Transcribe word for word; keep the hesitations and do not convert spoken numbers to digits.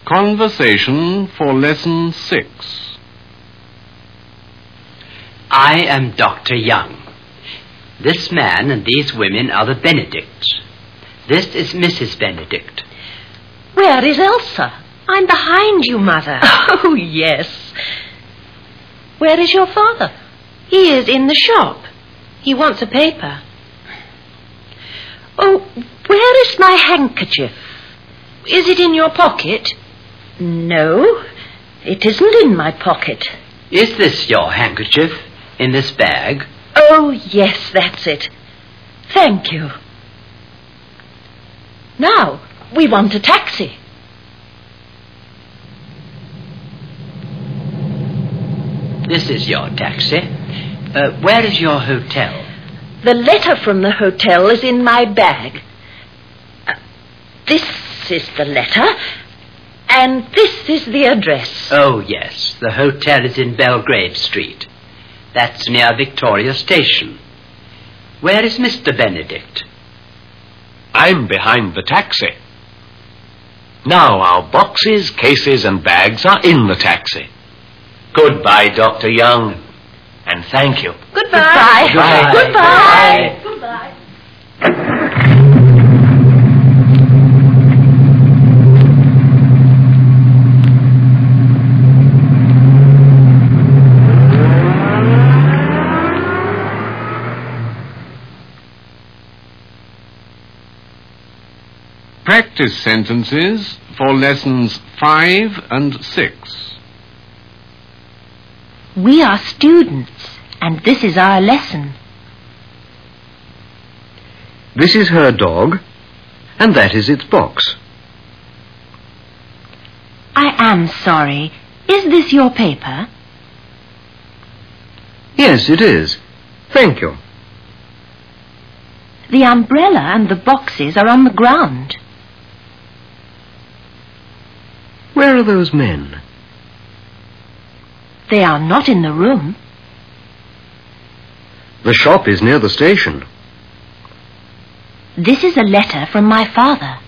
Conversation for Lesson six. I am Doctor Young. This man and these women are the Benedicts. This is Missus Benedict. Where is Elsa? I'm behind you, Mother. Oh, yes. Where is your father? He is in the shop. He wants a paper. Oh, where is my handkerchief? Is it in your pocket? No, it isn't in my pocket. Is this your handkerchief in this bag? Oh, yes, that's it. Thank you. Now, we want a taxi. This is your taxi. Uh, where is your hotel? The letter from the hotel is in my bag. Uh, this is the letter, and this is the address. Oh, yes. The hotel is in Belgrave Street. That's near Victoria Station. Where is Mister Benedict? I'm behind the taxi. Now our boxes, cases and bags are in the taxi. Goodbye, Doctor Young. And thank you. Goodbye. Goodbye. Goodbye. Goodbye. Practice sentences for Lessons five and six. We are students, and this is our lesson. This is her dog, and that is its box. I am sorry. Is this your paper? Yes, it is. Thank you. The umbrella and the boxes are on the ground. Where are those men? They are not in the room. The shop is near the station. This is a letter from my father.